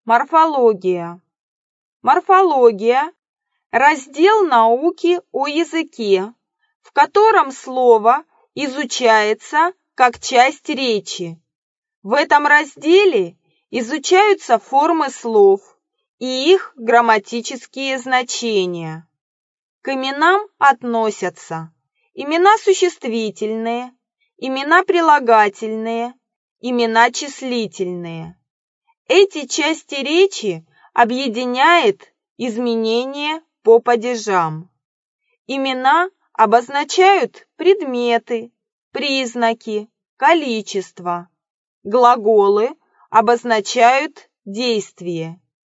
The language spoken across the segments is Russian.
Морфология. Морфология – раздел науки о языке, в котором слово изучается как часть речи. В этом разделе изучаются формы слов и их грамматические значения. К именам относятся имена существительные, имена прилагательные, имена числительные. Эти части речи объединяет изменение по падежам. Имена обозначают предметы, признаки, количество. Глаголы обозначают действие.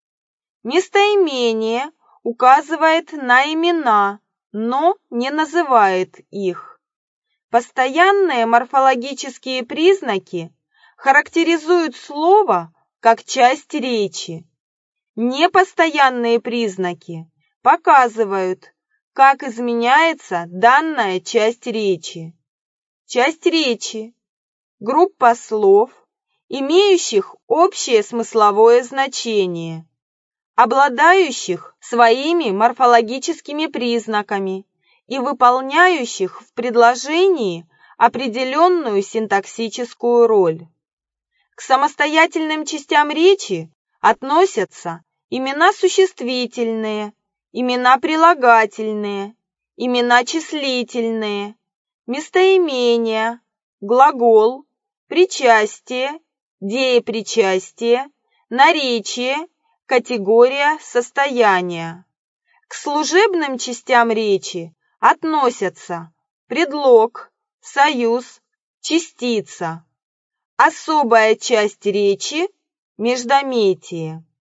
Местоимение указывает на имена, но не называет их. Постоянные морфологические признаки характеризуют слово как часть речи. Непостоянные признаки показывают, как изменяется данная часть речи. Часть речи – группа слов, имеющих общее смысловое значение, обладающих своими морфологическими признаками и выполняющих в предложении определенную синтаксическую роль. К самостоятельным частям речи относятся имена существительные, имена прилагательные, имена числительные, местоимения, глагол, причастие, деепричастие, наречие, категория состояния. К служебным частям речи относятся предлог, союз, частица. Особая часть речи – междометие.